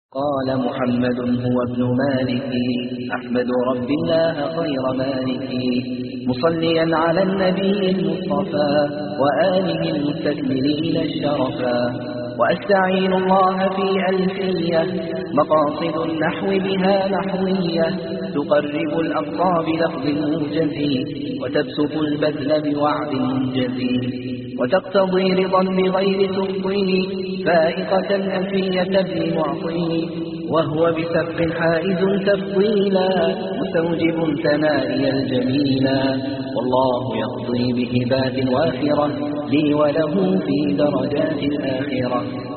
قال محمد هو ابن مالك أحمد رب الله خير مالك مصليا على النبي المصطفى وآله المستكملين الشرفا وأستعين الله في ألفية مقاصد النحو بها نحوية تقرب الأقصى بلفظ موجز وتبسط البذل بوعد منجز وتقتضي رضا بغير تفضيل فائقة ألفية ابن معطي وهو بسبق حائز تفضيلا مستوجب ثنائي الجميلا والله يقضي بهبات وافرة لي وله في درجات الآخرة.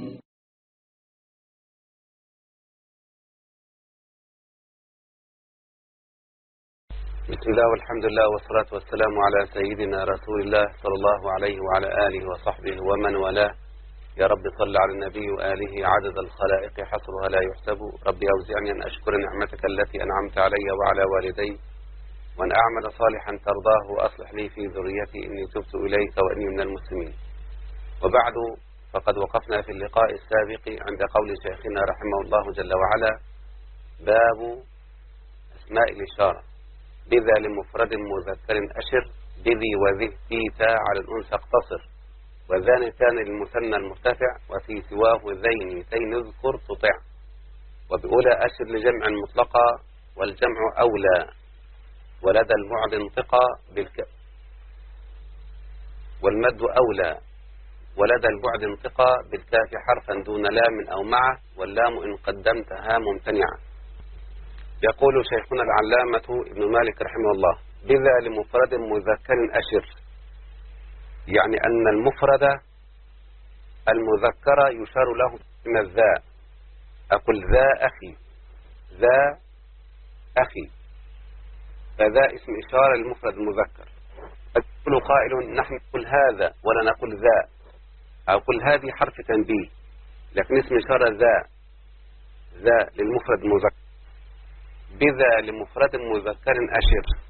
بسم الله والحمد لله والصلاة والسلام على سيدنا رسول الله صلى الله عليه وعلى آله وصحبه ومن والاه. يا رب صل على النبي وآله عدد الخلائق حصرها لا يحسب. ربي أوزعني أن أشكر نعمتك التي أنعمت علي وعلى والدي وأن أعمل صالحا ترضاه وأصلح لي في ذريتي إني تبت إليك وإني من المسلمين. وبعد، فقد وقفنا في اللقاء السابق عند قول شيخنا رحمه الله جل وعلا: باب أسماء الإشارة. بذا لمفرد مذكر أشر، بذي وذه تيتا على الأنثى اقتصر، وذان تان للمثنى المرتفع، وفي سواه ذين تين اذكر تطع. وبأولى أشر لجمع مطلقا والجمع أولى، ولدى المعد انطقا والمد أولى، ولدى البعد انطقا بالكاف حرفا دون لام أو معه، واللام إن قدمتها ممتنعة. يقول شيخنا العلامة ابن مالك رحمه الله: بذا لمفرد مذكر أشر، يعني أن المفرد المذكر يشار له من الذا. أقول ذا أخي، ذا أخي، فذا اسم إشارة للمفرد المذكر. يقول قائل: نحن نقول هذا ولا نقول ذا، أقول هذه حرف تنبيه، لكن اسم إشارة ذا للمفرد المذكر. بذا لمفرد مذكر أشر.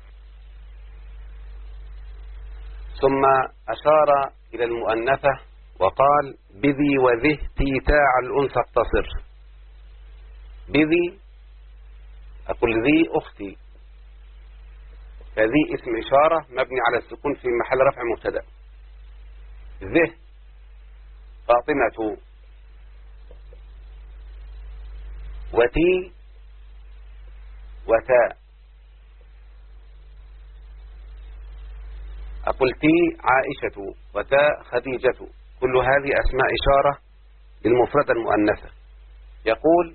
ثم أشار إلى المؤنثة وقال: بذي وذه تيتا على الأنثى اقتصر. بذي أقول ذي أختي، فذي اسم إشارة مبني على السكون في محل رفع مبتدأ. ذه فاطمة، وتي وتاء. أقول تي عائشة، وتاء خديجة، كل هذه أسماء إشارة للمفردة المؤنثة. يقول: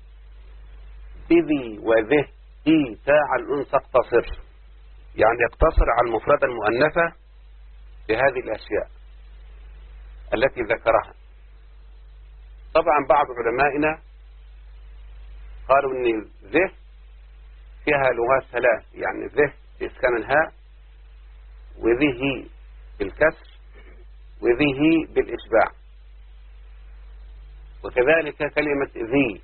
بذي وذه تي تاء على الأنثى اقتصر، يعني اقتصر على المفردة المؤنثة بهذه الأشياء التي ذكرها. طبعا بعض علمائنا قالوا أن ذه فيها لغات ثلاث، يعني ذه بإسكان الهاء، وذه بالكسر، وذه بالإشباع، وكذلك كلمة ذي.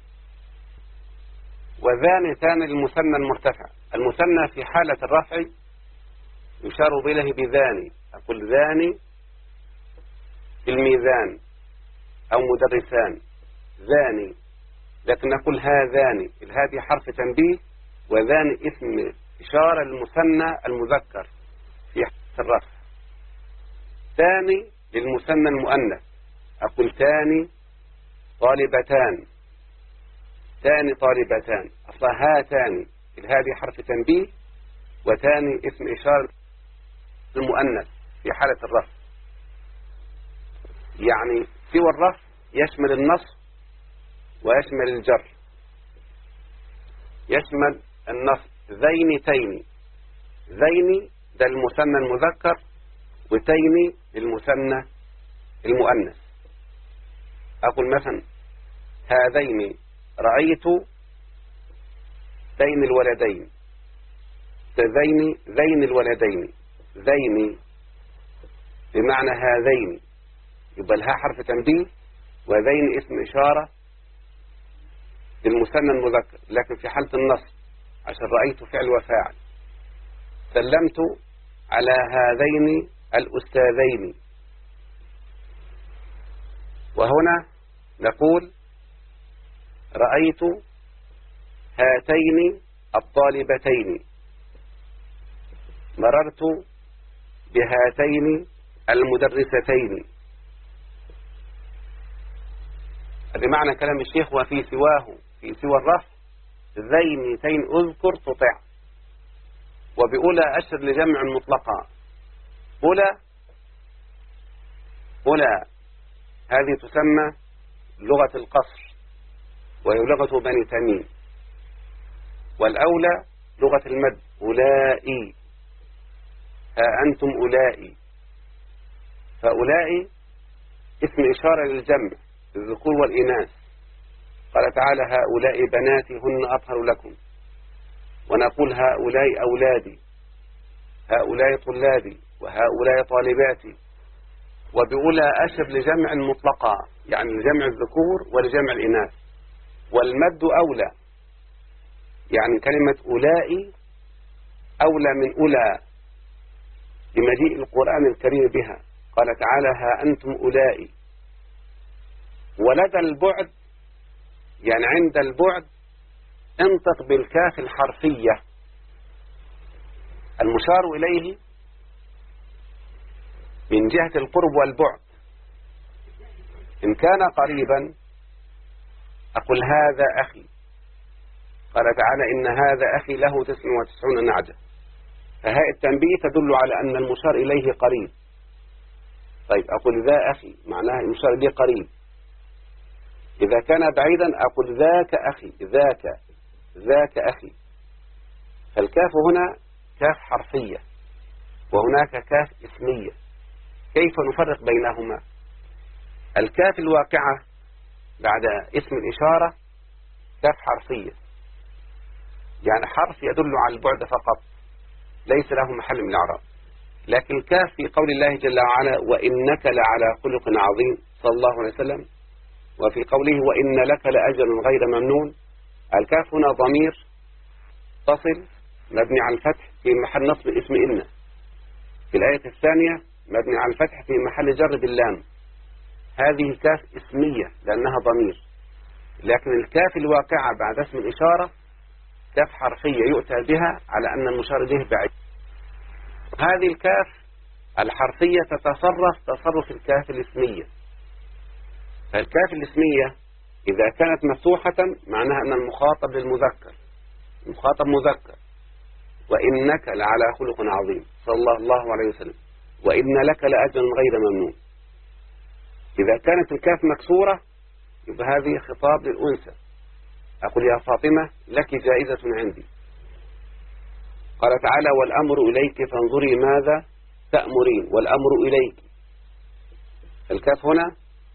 وذان ثان المثنى المرتفع. المثنى في حالة الرفع يشار إليه بذاني. أقول ذاني في الميزان أو مدرسان، ذاني. لكن نقول هذاني، هذه حرف تنبيه، وذاني اسم إشارة للمثنى المذكر في حالة الرفع. ثاني للمثنى المؤنث. أقول ثاني طالبتان، ثاني طالبتان، أصلا هاتان، هذه حرف تنبيه، وثاني اسم إشارة المؤنث في حالة الرفع. يعني سوى الرفع يشمل النصب ويشمل الجر. يشمل النصب ذين تين، ذين ده المثنى المذكر، وتين للمثنى المؤنث. أقول مثلا هذين رأيت ذين الولدين، ذين الولدين، ذين بمعنى هذين، يبقى الها حرف تنبيه، وذين اسم إشارة للمثنى المذكر. لكن في حالة النصب عشان رأيت فعل وفاعل. سلمت على هذين الأستاذين. وهنا نقول رأيت هاتين الطالبتين، مررت بهاتين المدرستين. بمعنى كلام الشيخ وفي سواه، في سوى الرفع ذينتين أذكر تطع. وبأولى أشر لجمع مطلقا. أولى هذه تسمى لغة القصر وهي لغة بني تميم، والأولى لغة المد أولئي، ها أنتم أولئي. فأولئي اسم إشارة للجمع الذكور والإناث. قال تعالى هؤلاء بناتي هن أطهر لكم، ونقول هؤلاء أولادي، هؤلاء طلابي، وهؤلاء طالباتي. وبأولى أشر لجمع مطلقا، يعني لجمع الذكور ولجمع الإناث. والمد أولى، يعني كلمة أولئي أولى من أولى بمجيء القرآن الكريم بها. قال تعالى ها أنتم أولئي. ولدى البعد، يعني عند البعد انطق بالكاف الحرفية المشار إليه من جهة القرب والبعد. إن كان قريبا أقول هذا أخي. قال تعالى إن هذا أخي له 99 نعجة، فهاء التنبيه تدل على أن المشار إليه قريب. طيب أقول ذا أخي، معناها المشار إليه قريب. إذا كان بعيدا أقول ذاك أخي، ذاك أخي. فالكاف هنا كاف حرفية وهناك كاف اسمية. كيف نفرق بينهما؟ الكاف الواقعة بعد اسم الإشارة كاف حرفية، يعني حرف يدل على البعد فقط، ليس له محل من الإعراب. لكن الكاف في قول الله جل وعلا وإنك لعلى خلق عظيم صلى الله عليه وسلم، وفي قوله وإن لك لأجر غير ممنون، الكاف هنا ضمير تصل مبني على الفتح في محل نصب اسم إن. في الآية الثانية مبني على الفتح في محل جر باللام. هذه كاف اسمية لأنها ضمير. لكن الكاف الواقعة بعد اسم الإشارة كاف حرفية يؤتى بها على أن المشار إليه بعيد. هذه الكاف الحرفية تتصرف تصرف الكاف الاسمية. فالكاف الاسمية إذا كانت مفتوحة معناها أن المخاطب للمذكر، المخاطب مذكر. وإنك لعلى خلق عظيم صلى الله عليه وسلم، وإن لك لأجر غير ممنون. إذا كانت الكاف مكسورة يبقى هذه خطاب للأنثى. أقول يا فاطمة لك جائزة عندي. قال تعالى والأمر إليك فانظري ماذا تأمرين، والأمر إليك. الكاف هنا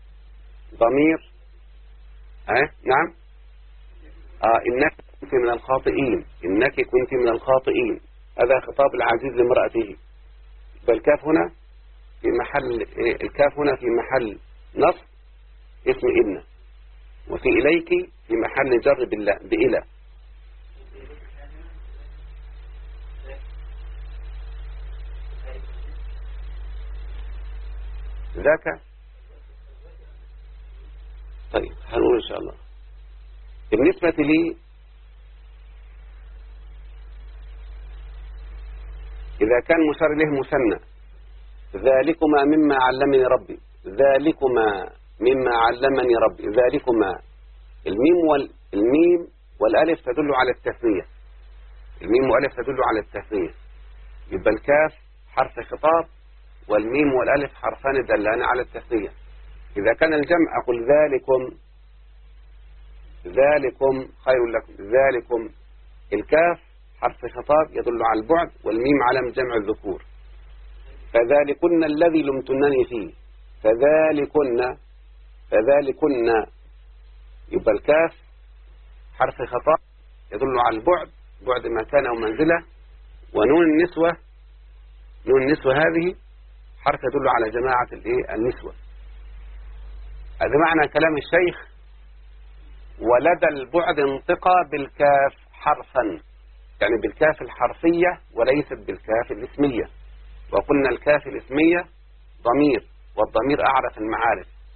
ضمير نعم إنك كنت من الخاطئين، إنك كنت من الخاطئين. هذا خطاب العزيز لامرأته. فالكاف هنا في محل، الكاف هنا في محل نصب اسم إن، وفي إليك في محل جر بإلى. ذاك. طيب هنقول إن شاء الله. بالنسبة لي إذا كان مشار إليه مثنى ذلكما مما علمني ربي، ذلكما مما علمني ربي، ذلكما. الميم والألف تدل على التثنية، الميم والألف تدل على التثنية. يبقى الكاف حرف خطاب والميم والألف حرفان دلان على التثنية. إذا كان الجمع أقول ذلكم، ذلكم خير لكم، ذلكم. الكاف حرف خطاب يدل على البعد، والميم علم جمع الذكور. فذلكن الذي لمتنني فيه، فذلكن. يبقى الكاف حرف خطاب يدل على البعد، بعد مكان أو منزلة. ونون النسوة، نون النسوة هذه حرف يدل على جماعة النسوة. هذا معنى كلام الشيخ ولدى البعد انطقى بالكاف حرفا، يعني بالكاف الحرفية وليست بالكاف الاسمية. وقلنا الكاف الاسمية ضمير، والضمير أعرف المعارف.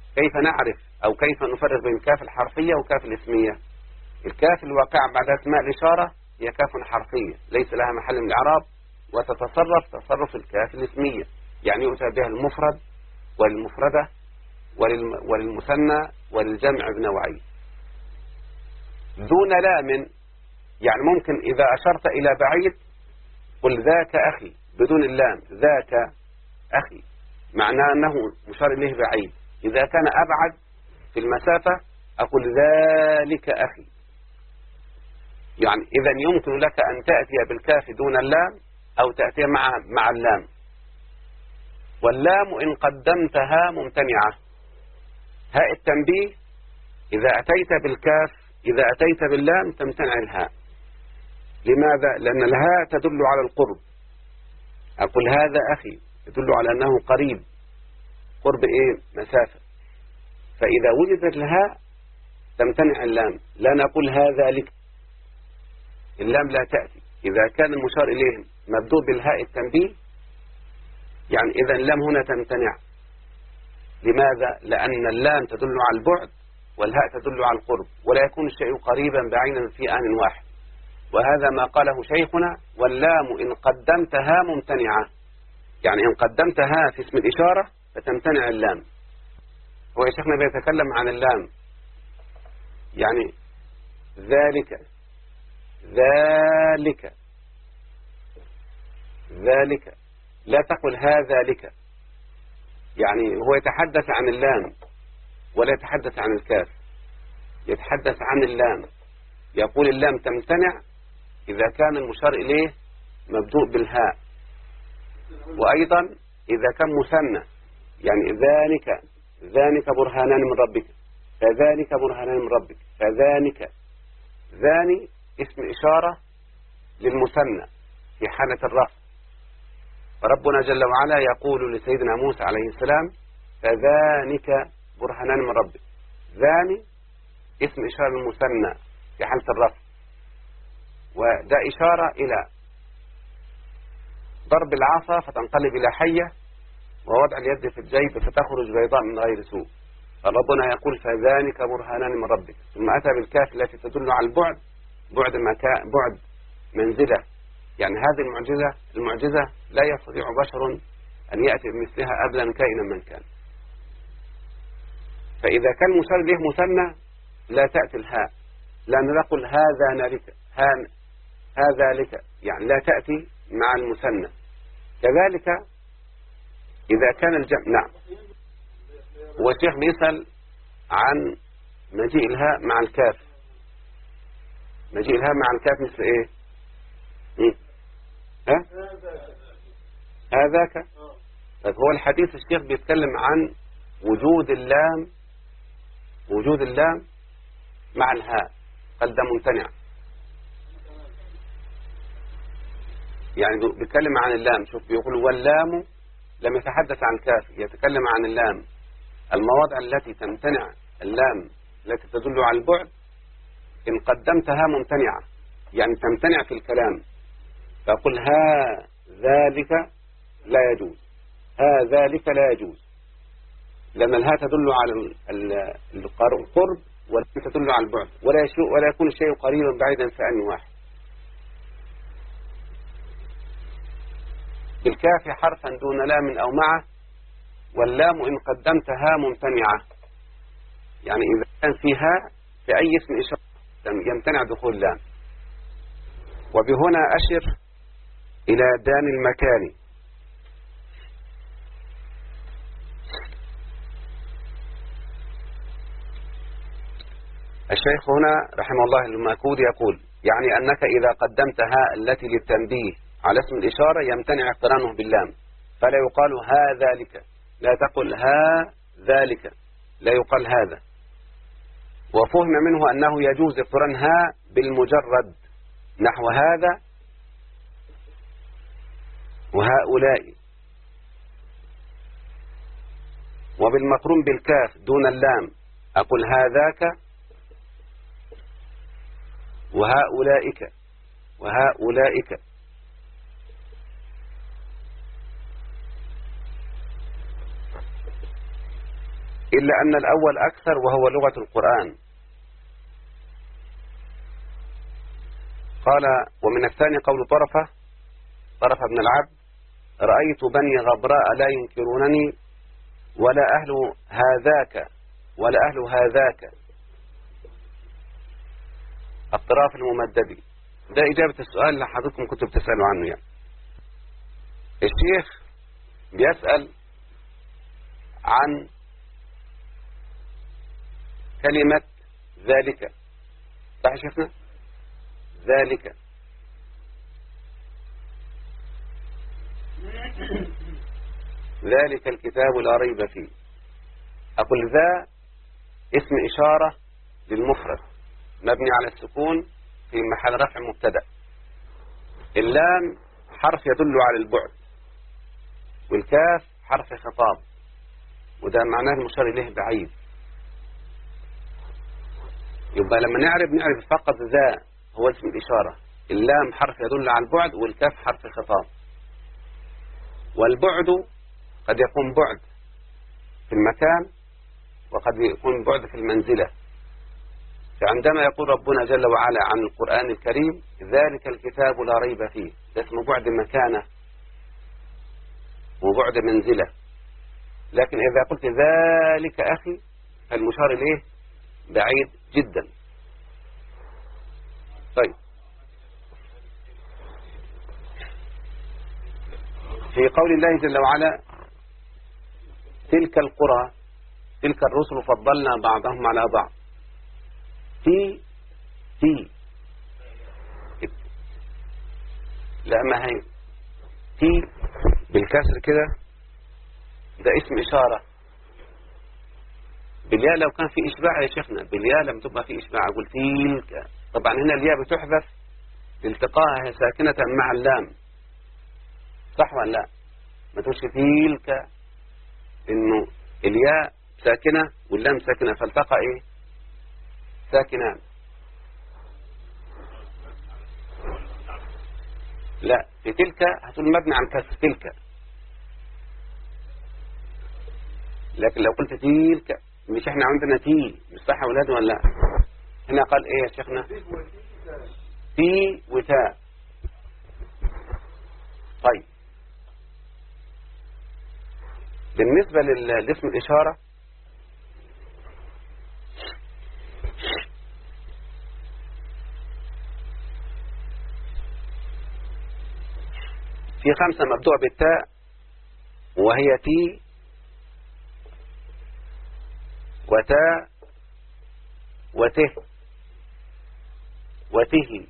كيف نعرف أو كيف نفرق بين الكاف الحرفية وكاف الاسمية؟ الكاف الواقعة بعد أسماء الإشارة هي كاف حرفية ليس لها محل من الإعراب، وتتصرف تصرف الكاف الاسمية، يعني يؤتى بها المفرد والمفردة وللمثنى وللجمع بنوعين. دون لام يعني ممكن إذا أشرت إلى بعيد قل ذاك أخي بدون اللام، ذاك أخي معناه أنه مشار إليه بعيد. إذا كان أبعد في المسافة أقول ذلك أخي. يعني إذا يمكن لك أن تأتي بالكاف دون اللام أو تأتي مع اللام. واللام إن قدمتها ممتنعة. هاء التنبيه إذا أتيت بالكاف إذا أتيت باللام تمتنع الهاء. لماذا؟ لأن الهاء تدل على القرب. أقول هذا أخي يدل على أنه قريب، قرب إيه؟ مسافة. فإذا وجدت الهاء تمتنع اللام. لا نقول هذا لك، اللام لا تأتي. إذا كان المشار إليه مبدوء بالهاء التنبيه يعني إذا اللام هنا تمتنع. لماذا؟ لأن اللام تدل على البعد والهاء تدل على القرب، ولا يكون الشيء قريبا بعينا في آن واحد. وهذا ما قاله شيخنا: واللام إن قدمتها ممتنعة. يعني إن قدمتها في اسم الإشارة فتمتنع اللام. هو يا شيخنا بيتكلم عن اللام، يعني ذلك لا تقل هذا لك. يعني هو يتحدث عن اللام ولا يتحدث عن الكاف، يتحدث عن اللام. يقول اللام تمتنع إذا كان المشار إليه مبدوء بالهاء، وأيضا إذا كان مثنى، يعني ذلك برهانان من ربك، فذلك برهانان من ربك، فذلك. ذاني اسم إشارة للمثنى في حالة الرفع. فربنا جل وعلا يقول لسيدنا موسى عليه السلام: فذانك برهانان من ربك. ذاني اسم إشارة للمثنى في حالة الرفع، وده إشارة إلى ضرب العصا فتنقلب إلى حية، ووضع اليد في الجيب فتخرج بيضاء من غير سوء. فربنا يقول: فذانك برهانان من ربك. ثم أتى بالكاف التي تدل على البعد، بعد منزلة. يعني هذه المعجزة لا يستطيع بشر أن يأتي بمثلها أبدا كائنا من كان. فإذا كان مشار إليه مثنى لا تأتي الهاء، لأن نقول هذا لك، هذا لك، يعني لا تأتي مع المثنى. كذلك إذا كان الجمع. نعم. والشيخ بيسأل عن مجيء الهاء مع الكاف. مجيء الهاء مع الكاف مثل إيه؟ هذاك. طيب هو الحديث الشيخ بيتكلم عن وجود اللام مع الهاء، قال ده ممتنع. يعني بيتكلم عن اللام. شوف بيقول: واللام لم يتحدث عن الكاف، يتكلم عن اللام. المواضع التي تمتنع اللام التي تدل على البعد إن قدمتها ممتنعة، يعني تمتنع في الكلام. فقل ذلك لا يجوز، ذلك لا يجوز، لأن الهاء تدل على القرب واللام تدل على البعد، ولا يكون الشيء قريبا بعيدا في آن واحد. بالكاف حرفا دون لام أو معه، واللام إن قدمتها ممتنعة. يعني إذا كان فيها في أي اسم إشارة يمتنع دخول اللام. وبهنا أشر إلى دان المكان. الشيخ هنا رحمه الله الماكود يقول: يعني أنك إذا قدمت هاء التي للتنبيه على اسم الإشارة يمتنع اقترانه باللام، فلا يقال هذلك، لا تقل ذلك، لا يقال هذا. وفهم منه أنه يجوز اقتران هاء بالمجرد، نحو هذا وهؤلاء، وبالمقرون بالكاف دون اللام أقول هذاك وهؤلاءك. إلا أن الأول أكثر وهو لغة القرآن. قال ومن الثاني قول طرف بن العبد رأيت بني غبراء لا ينكرونني ولا أهل هذاك الطراف الممدد. ده إجابة السؤال اللي حضرتكم كنتوا بتسألوا عنه. يعني الشيخ بيسأل عن كلمة ذلك، صح شفنا ذلك. ذلك الكتاب لا ريب فيه. أقول ذا اسم إشارة للمفرد مبني على السكون في محل رفع مبتدأ. اللام حرف يدل على البعد، والكاف حرف خطاب، وده معناه المشار إليه بعيد. يبقى لما نعرف فقط ذا هو اسم الإشارة، اللام حرف يدل على البعد، والكاف حرف خطاب. والبعد قد يكون بعد في المكان وقد يكون بعد في المنزلة. فعندما يقول ربنا جل وعلا عن القرآن الكريم ذلك الكتاب لا ريب فيه، ده اسمه بعد مكانة وبعد منزلة. لكن إذا قلت ذلك أخي فالمشار إليه بعيد جدا. طيب، في قول الله جل وعلا تلك القرى تلك الرسل فضلنا بعضهم على بعض. في لا، ما هي في بالكسر كده ده اسم إشارة. بالياء لو كان في إشباع يا شيخنا، بالياء لم تبقى في إشباع أقول تلك. طبعا هنا الياء بتحذف لالتقائها ساكنة مع اللام، صح ولا لا؟ ما تقولش تلك، إنه الياء ساكنة واللام ساكنة فالتقى إيه؟ ساكنان. لا، في تلك هتقول مبني عن كسر تلك. لكن لو قلت تلك، مش احنا عندنا تي، مش صح يا ولاد ولا لا؟ هنا قال ايه يا شيخنا؟ تي وتاء. طيب، بالنسبة لاسم الإشارة في 5 مبدوء بالتاء، وهي تي وتاء وته وته.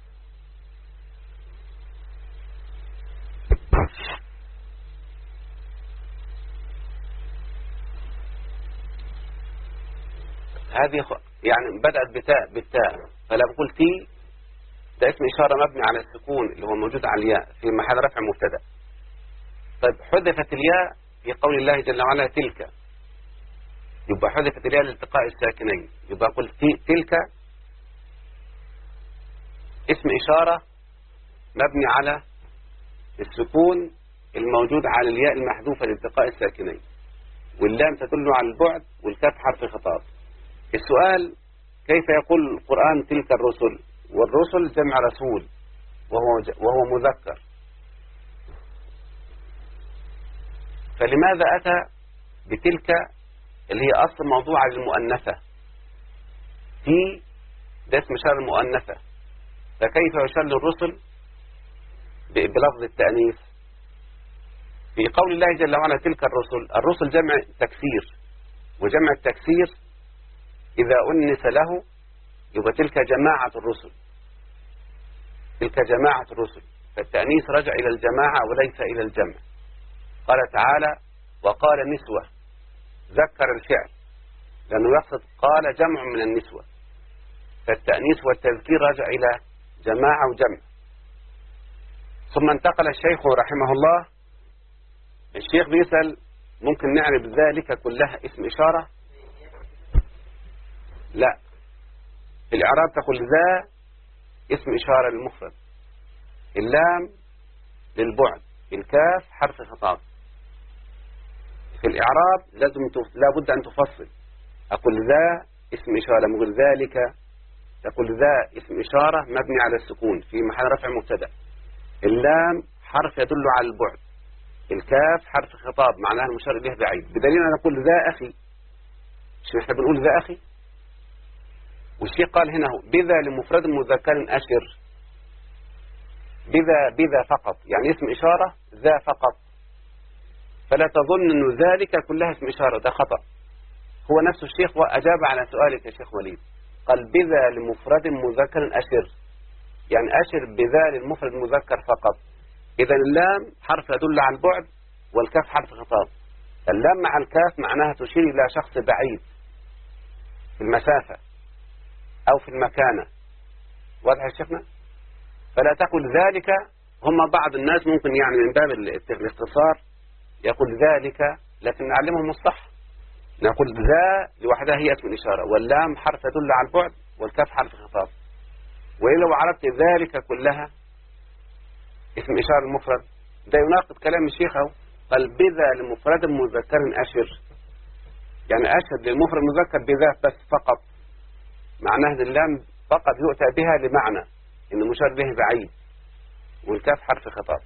هذه يعني بدأت بالتاء، فلا بقول تي ده اسم إشارة مبني على السكون اللي هو موجود على الياء في محل رفع مبتدأ. طيب، حذفت الياء في قول الله جل وعلا تلك، يبقى حذفت الياء لالتقاء الساكنين، يبقى قلت تلك اسم إشارة مبني على السكون الموجود على الياء المحذوفة لالتقاء الساكنين، واللام تدل على البعد، والكاف حرف خطاب. السؤال كيف يقول القرآن تلك الرسل، والرسل جمع رسول وهو مذكر، فلماذا أتى بتلك اللي هي أصل موضوع المؤنثة؟ في ده اسم إشارة المؤنثة، فكيف يشار للرسل بلفظ التأنيث؟ في قول الله جل وعلا تلك الرسل جمع تكسير، وجمع التكسير إذا أنث له يبقى تلك جماعة الرسل، تلك جماعة الرسل، فالتأنيث رجع إلى الجماعة وليس إلى الجمع. قال تعالى وقال نسوة، ذكر الفعل لأنه يقصد قال جمع من النسوة، فالتأنيث والتذكير رجع إلى جماعة وجمع. ثم انتقل الشيخ رحمه الله، الشيخ بيسأل ممكن نعرف ذلك كلها اسم إشارة؟ لا، في الإعراب تقول ذا اسم إشارة للمفرد، اللام للبعد، الكاف حرف خطاب. في الإعراب لابد أن تفصل. أقول ذا اسم إشارة، مقول ذلك، تقول ذا اسم إشارة مبني على السكون في محل رفع مبتدأ. اللام حرف يدل على البعد. الكاف حرف خطاب معناها المشار إليه بعيد، بدليل أن نقول ذا أخي. شو احنا بنقول ذا أخي؟ والشيء قال هنا هو بذا لمفرد مذكر أشر. بذا فقط، يعني اسم إشارة ذا فقط، فلا تظن أن ذلك كلها اسم إشارة، ده خطأ. هو نفس الشيخ وأجاب على سؤالك يا شيخ وليد، قال بذا لمفرد مذكر أشر، يعني أشر بذا للمفرد مذكر فقط. إذا اللام حرف يدل على البعد والكاف حرف خطاب. اللام مع الكاف معناها تشير إلى شخص بعيد في المسافة أو في المكانة. واضح يا شيخنا؟ فلا تقل ذلك. هم بعض الناس ممكن يعني من باب الاختصار يقول ذلك، لكن نعلمهم الصح، نقول ذا لوحدها هي اسم الإشارة، واللام حرف يدل على البعد والكاف حرف خطاب. وإلا لو عرفت ذلك كلها اسم إشارة المفرد، ده يناقض كلام الشيخ أهو، قال بذا لمفرد مذكر أشر، يعني أشر للمفرد المذكر بذا بس فقط، معناه ان اللام فقط يؤتى بها لمعنى ان المشار به بعيد، والكاف حرف خطاب.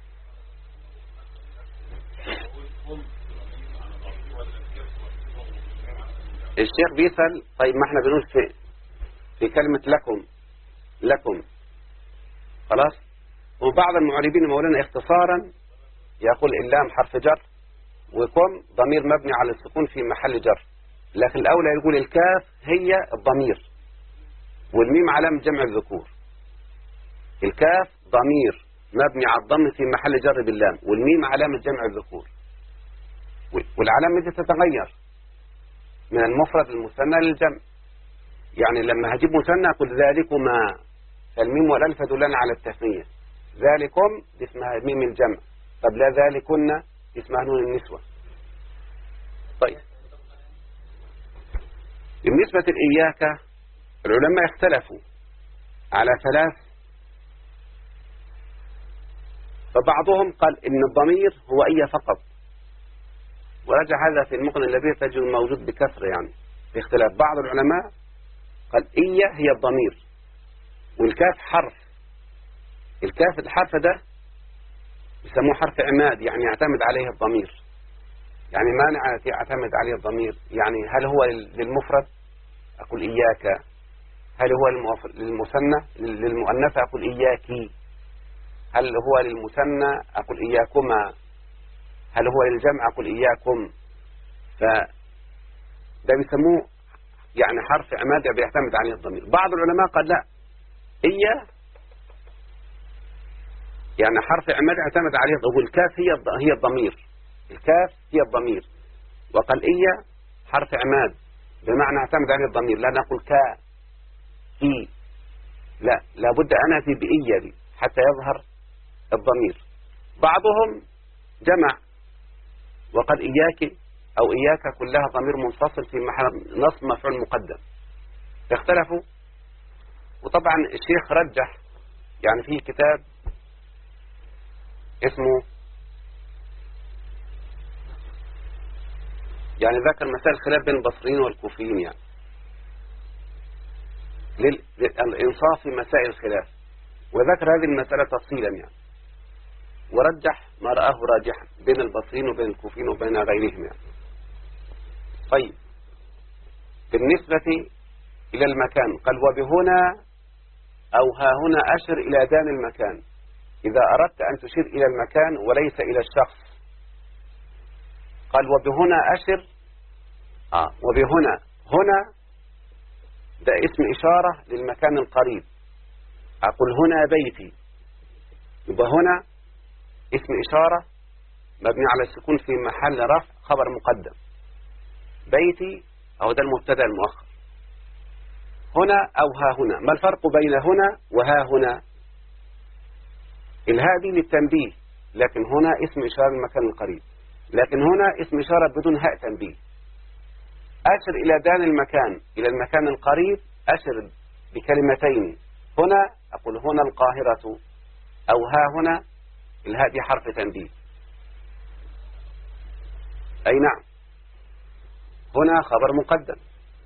الشيخ بيسأل طيب ما احنا بنقول في كلمة لكم خلاص. وبعض المعربين مولانا اختصارا يقول اللام حرف جر وكم ضمير مبني على السكون في محل جر، لكن الأولى يقول الكاف هي الضمير والميم علامة جمع الذكور. الكاف ضمير مبني على الضم في محل جر باللام، والميم علامة جمع الذكور، والعلامة دي تتغير من المفرد المثنى للجمع. يعني لما هجيب مثنى أقول ذلكما، فالميم والألف يدلان على التثنية. ذلكم دي اسمها ميم الجمع، طب لا ذلكن دي اسمها نون النسوة. طيب بالنسبة لإياك العلماء اختلفوا على ثلاث، فبعضهم قال إن الضمير هو إيا فقط، ورجع هذا في المقن الذي تجد موجود بكثرة يعني في اختلاف. بعض العلماء قال إيا هي الضمير والكاف حرف. الكاف الحرف ده يسموه حرف عماد، يعني يعتمد عليه الضمير. يعني مانع يعتمد عليه الضمير، يعني هل هو للمفرد أقول إياك، هل هو للمثنى للمؤنث أقول إياكي، هل هو للمثنى أقول إياكما، هل هو للجمع أقول إياكم. فده بيسموه يعني حرف عماد بيعتمد عليه الضمير. بعض العلماء قال لا، إيا يعني حرف عماد يعتمد عليه الضمير، والكاف هي الضمير، الكاف هي الضمير. وقال إيا حرف عماد بمعنى اعتمد عليه الضمير، لا نقول كا كي، لا، لابد أن أتي بإيا دي حتى يظهر الضمير. بعضهم جمع وقال إياك أو إياك كلها ضمير منفصل في محل نصب مفعول مقدم. اختلفوا، وطبعا الشيخ رجح يعني في كتاب اسمه يعني ذكر مسائل الخلاف بين البصريين والكوفيين، يعني للإنصاف في مسائل الخلاف، وذكر هذه المسألة تفصيلا يعني، ورجح ما رآه راجحا بين البصريين وبين الكوفيين وبين غيرهم يعني. طيب بالنسبة إلى المكان قال وبهنا أو ها هنا أشر إلى دان المكان إذا أردت أن تشير إلى المكان وليس إلى الشخص. قال وبهنا أشر وبهنا، هنا ده اسم إشارة للمكان القريب. أقول هنا بيتي، يبقى هنا اسم إشارة مبني على السكون في محل رفع خبر مقدم. بيتي أو ده المبتدا المؤخر. هنا أو ها هنا، ما الفرق بين هنا وها هنا؟ الهاء دي للتنبيه، لكن هنا اسم إشارة للمكان القريب، لكن هنا اسم إشارة بدون هاء تنبيه. أشر إلى دان المكان إلى المكان القريب، أشر بكلمتين. هنا أقول هنا القاهرة، أو ها هنا الهاء دي حرف تنبيه. أي نعم، هنا خبر مقدم.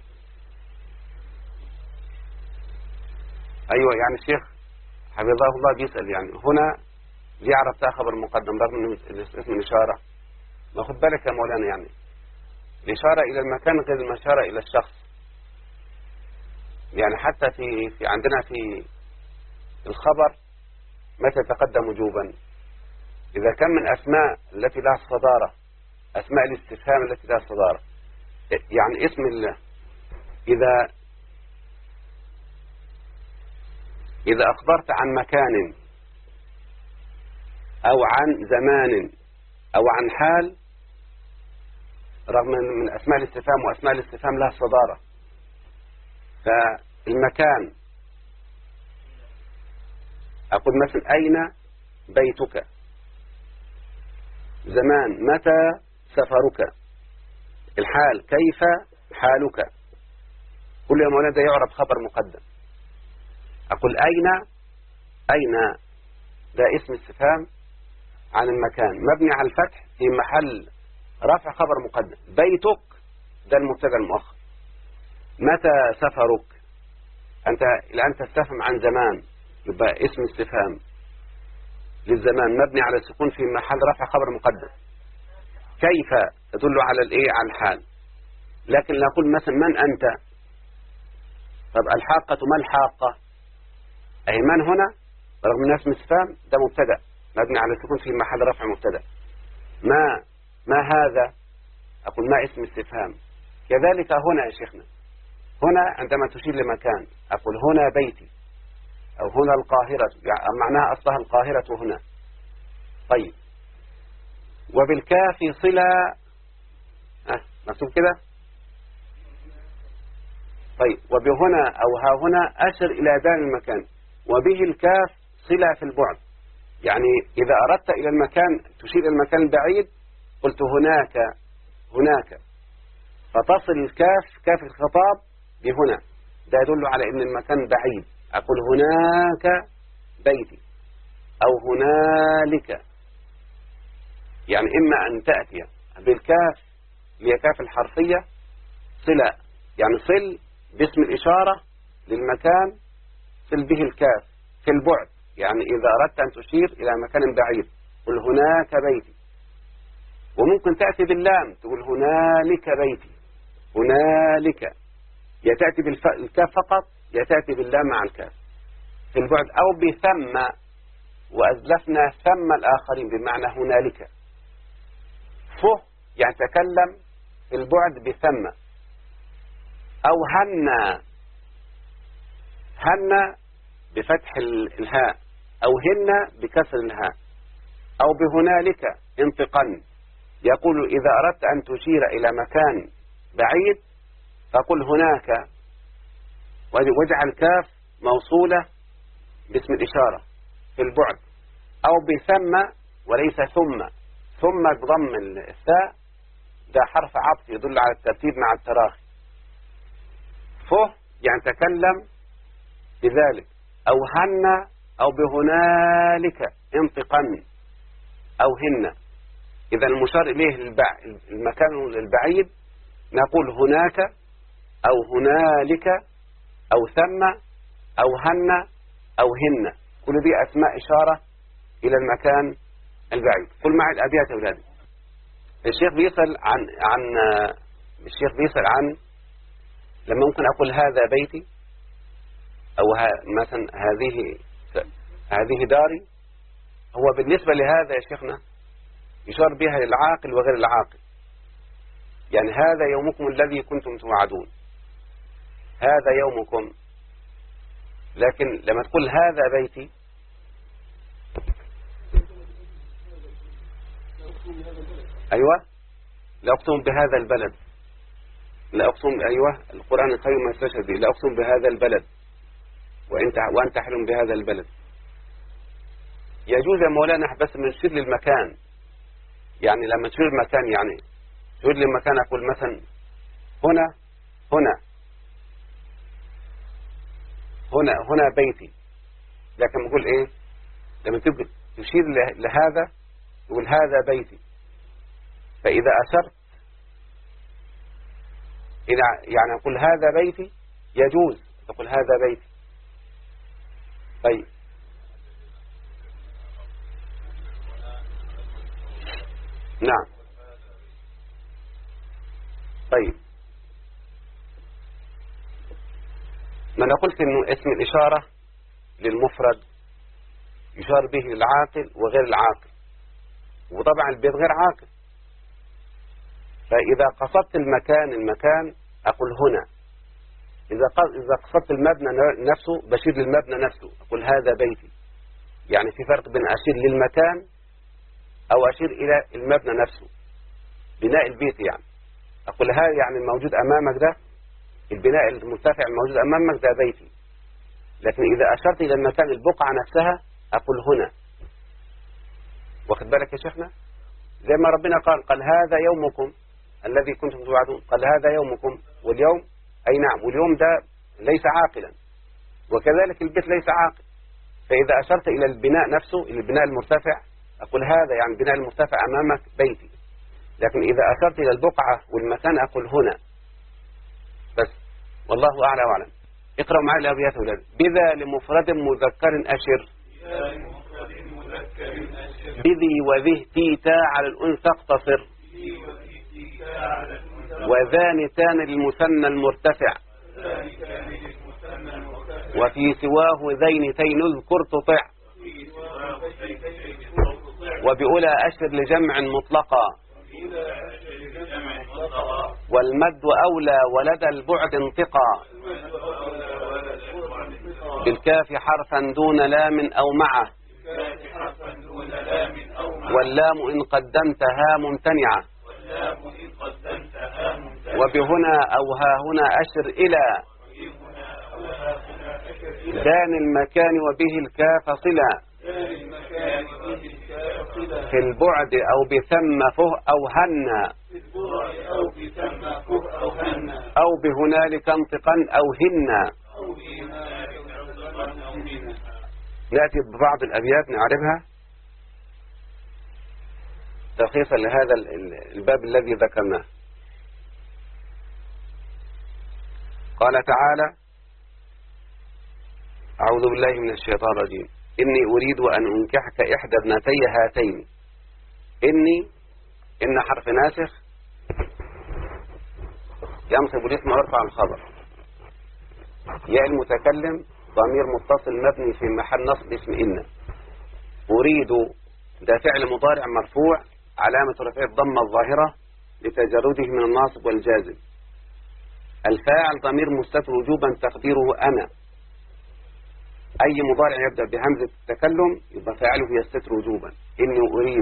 أيوة يعني الشيخ حفظه الله بيسأل يعني هنا ليه عرفتها خبر مقدم رغم أنه اسم الإشارة؟ ما خد بالك يا مولانا، يعني الإشارة إلى المكان غير الإشارة إلى الشخص. يعني حتى في عندنا في الخبر متى تقدم وجوبا؟ إذا كان من أسماء التي لها الصدارة، أسماء الاستفهام التي لها الصدارة، يعني اسم الله إذا أخبرت عن مكان أو عن زمان أو عن حال، رغم من أسماء الاستفهام، وأسماء الاستفهام لها الصدارة، فالمكان أقول مثلا أين بيتك، زمان متى سفرك، الحال كيف حالك، كل يوم ولد يعرف خبر مقدم. أقول أين ده اسم استفهام عن المكان مبني على الفتح في محل رفع خبر مقدم. بيتك ده المبتدا المؤخر. متى سفرك، أنت الآن تستفهم عن زمان، يبقى اسم استفهام للزمان مبني على السكون في محل رفع خبر مقدم. كيف تدل على الايه، على الحال. لكن نقول مثلا من أنت، طب الحاقة ما الحاقة، أي من هنا رغم الناس اسم استفهام ده مبتدا مبني على السكون في محل رفع مبتدا. ما هذا، أقول ما اسم استفهام. كذلك هنا يا شيخنا، هنا عندما تشير لمكان أقول هنا بيتي أو هنا القاهرة، يعني معناها أصلها القاهرة هنا. طيب وبالكاف صلة مكتوب كده. طيب وبهنا أو ها هنا أشر إلى دال المكان، وبه الكاف صلة في البعد. يعني إذا أردت إلى المكان تشير إلى المكان البعيد قلت هناك، فتصل الكاف كاف الخطاب بهنا، ده يدل على أن المكان بعيد. أقول هناك بيتي أو هنالك، يعني إما أن تأتي بالكاف هي كاف الحرفية صلة، يعني صل باسم الإشارة للمكان، صل به الكاف في البعد. يعني إذا أردت أن تشير إلى مكان بعيد قل هناك بيتي. وممكن تأتي باللام تقول هنالك بيتي، هنالك، يا تأتي بالكاف فقط يا تأتي باللام مع الكاف في البعد، أو بثم، وأزلفنا ثم الآخرين بمعنى هنالك. فه يعني تكلم في البعد بثم، أو هن بفتح الهاء، أو هن بكسر الهاء، أو بهنالك انطقا. يقول إذا أردت أن تشير إلى مكان بعيد فقل هناك، واجعل كاف موصولة باسم الإشارة في البعد، أو بثم وليس ثم بضم الثاء، ده حرف عطف يدل على الترتيب مع التراخي. فه يعني تكلم بذلك، أو هن، أو بهنالك انطقا، أو هن. إذا المشار إليه المكان البعيد نقول هناك أو هنالك أو ثم أو هن أو هن، كل دي أسماء إشارة إلى المكان البعيد. قل معي الأبيات يا أولادي. الشيخ بيسأل عن لما ممكن أقول هذا بيتي، أو مثلا هذه داري. هو بالنسبة لهذا يا شيخنا يشار بها للعاقل وغير العاقل. يعني هذا يومكم الذي كنتم توعدون، هذا يومكم. لكن لما تقول هذا بيتي، أيوة، لا أقسم بهذا البلد، لا أقسم، أيوة القرآن خير ما استشهد به، لا أقسم بهذا البلد وأنت حلم بهذا البلد. يجوز يا مولانا بس من نشير للمكان. يعني لما تشير المكان، يعني تشير للمكان أقول مثلا هنا بيتي. لكن أقول إيه لما تشير لهذا تقول هذا بيتي. فإذا أشرت يعني أقول هذا بيتي يجوز تقول هذا بيتي. طيب نعم. طيب ما أنا قلت إنه اسم الإشارة للمفرد يشار به للعاقل وغير العاقل، وطبعا البيت غير عاقل. فإذا قصدت المكان أقول هنا. إذا قصدت المبنى نفسه بشير للمبنى نفسه أقول هذا بيتي. يعني في فرق بين أشير للمكان أو أشير إلى المبنى نفسه، بناء البيت. يعني أقول هذا يعني الموجود أمامك ده، البناء المرتفع الموجود أمامك ده بيتي. لكن إذا أشرت إلى المكان البقعة نفسها أقول هنا. واخد بالك يا شيخنا؟ زي ما ربنا قال هذا يومكم الذي كنتم توعدون. قال هذا يومكم، واليوم أي نعم، واليوم ده ليس عاقلا، وكذلك البيت ليس عاقل. فإذا أشرت إلى البناء نفسه، إلى البناء المرتفع أقول هذا يعني البناء المرتفع أمامك بيتي. لكن إذا أشرت إلى البقعة والمكان أقول هنا بس. والله أعلى وأعلم. اقرأوا معي الأبيات يا أولاد. بذا لمفرد مذكر أشر، بذي وذه تيتا على الأنثى اقتصر، وذان تان للمثنى المرتفع، وفي سواه ذين تين اذكر تطع، وبأولى أشر لجمع مطلقا، والمد أولى ولدى البعد انطقا، بالكاف حرفا دون لام أو معه، واللام إن قدمتها ممتنعة، وبهنا أو ها هنا أشر إلى دان المكان وبه الكاف صلا، في البعد أو بثم فه أو هنا، أو بهنالك انطقا أو هنا. نأتي ببعض الأبيات نعرفها تلخيصا لهذا الباب الذي ذكرناه. قال تعالى: أعوذ بالله من الشيطان الرجيم. إني أريد أن أنكحك إحدى ابنتي هاتين. إن حرف ناسخ ينصب الاسم ويرفع الخبر. ياء المتكلم ضمير متصل مبني في محل نصب اسم إن. أريد ده فعل مضارع مرفوع علامة رفعه الضمة الظاهرة لتجرده من الناصب والجازم. الفاعل ضمير مستتر وجوبا تقديره أنا. أي مضارع يبدأ بهمزة التكلم يبقى فاعله يستتر وجوبا. إني أريد.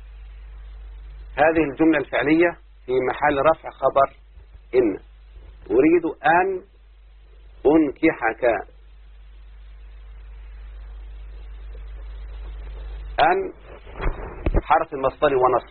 هذه الجملة الفعلية في محل رفع خبر إن. أريد أن أنكحك. أن حرف مصدر ونصب.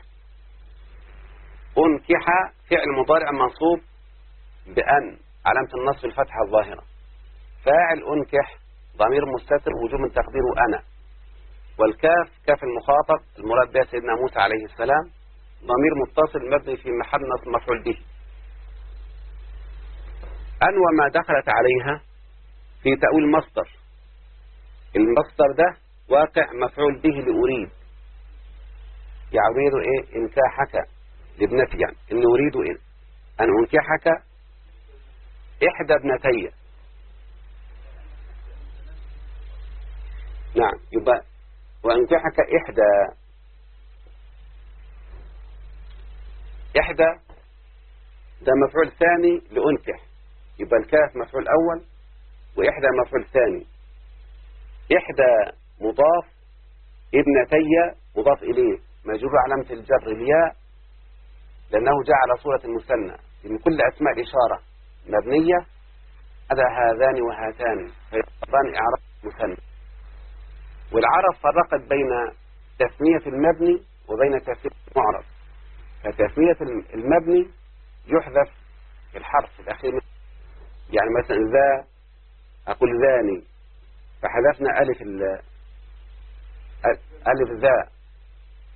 أنكح فعل مضارع منصوب بأن علامة النصب الفتحة الظاهرة. فاعل أنكح ضمير مستتر وجوب تقديره أنا. والكاف كاف المخاطب المراد بها سيدنا موسى عليه السلام ضمير متصل مبني في محل نصب مفعول به. أن وما دخلت عليها في تأويل مصدر. المصدر ده واقع مفعول به لأريد. يعبير إيه؟ إنكاحك لابنتي. يعني إن أريد أن أنكحك إحدى ابنتي. نعم يبقى وأنكحك إحدى ده مفعول ثاني لأنكح. يبقى الكاف مفعول أول وإحدى مفعول ثاني. إحدى مضاف ابنتي مضاف إليه مجرور علامة الجر الياء لأنه جعل صورة المثنى. من كل أسماء الإشارة مبنية هذا هذان وهاتان فيطلبان إعراب مثنى. والعرب فرقت بين تثنية المبني وبين تثنية المعرب. فتثنية المبني يحذف الحرف الأخير. يعني مثلا ذا أقول ذاني فحذفنا ألف ذا.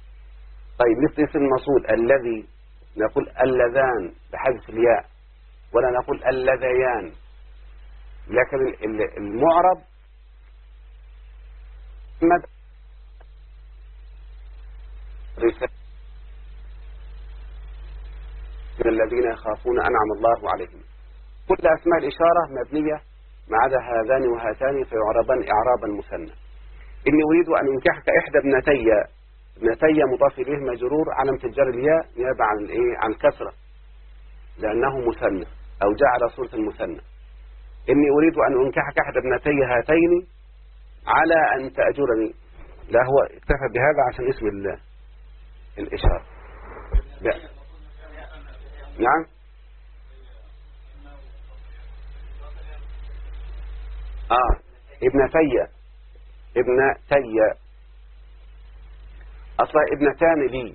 طيب مثل اسم الموصول الذي نقول اللذان بحذف الياء. ولا نقول اللذيان. لكن المعرب من الذين يخافون أنعم الله عليهم. كل أسماء الإشارة مبنية ما عدا هذان وهاتان فيعربان إعرابا مثنى. إني أريد أن أنكحك إحدى ابنتي مضاف إليه مجرور علامة الجر الياء نيابة عن الكسرة لأنه مثنى أو جاء على صورة المثنى. إني أريد أن أنكحك إحدى ابنتي هاتين على أن تأجرني. لا هو اكتفى بهذا عشان اسم الإشارة. نعم. ابنتي أصلا ابنتان لي،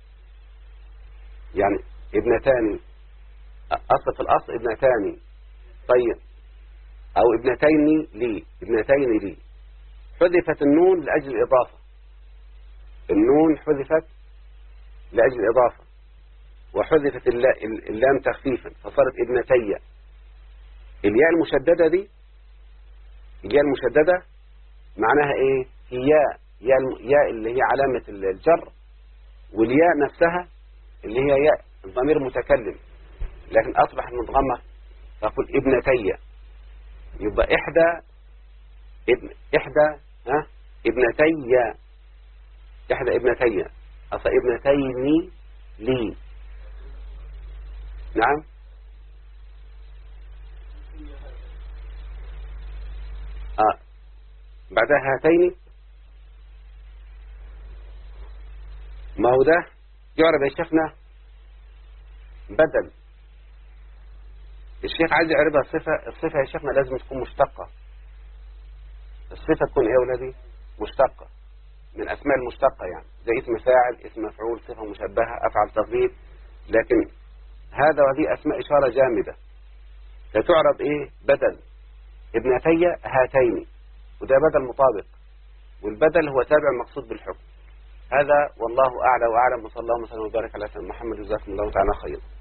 يعني ابنتان أصل في الأصل ابنتان. طيب أو ابنتين لي حذفت النون لأجل الإضافة. النون حذفت لأجل الإضافة وحذفت اللام تخفيفا فصارت ابنتي. الياء المشددة دي، الياء المشددة معناها ايه؟ ياء اللي هي علامة الجر، والياء نفسها اللي هي ياء ضمير متكلم لكن أصبحت مضغمة فأقول ابنتي. يبقى إحدى ابنتي أصلا ابنتين لي. نعم. بعدها هاتين. ما هو ده يعرب يا شيخنا بدل. الشيخ عايز يعربها الصفة يا شيخنا لازم تكون مشتقة. الصفة تكون ايه يا ولادي؟ مشتقة من أسماء المشتقة، يعني زي اسم فاعل، اسم مفعول، صفة مشبهة، أفعل تفضيل. لكن هذا وهذه أسماء إشارة جامدة فتعرب ايه؟ بدل. ابنتي هاتين، وده بدل مطابق، والبدل هو تابع المقصود بالحكم. هذا والله أعلى وأعلم، وصلى الله وسلم وبارك على سيدنا محمد. جزاكم الله تعالى خيرا.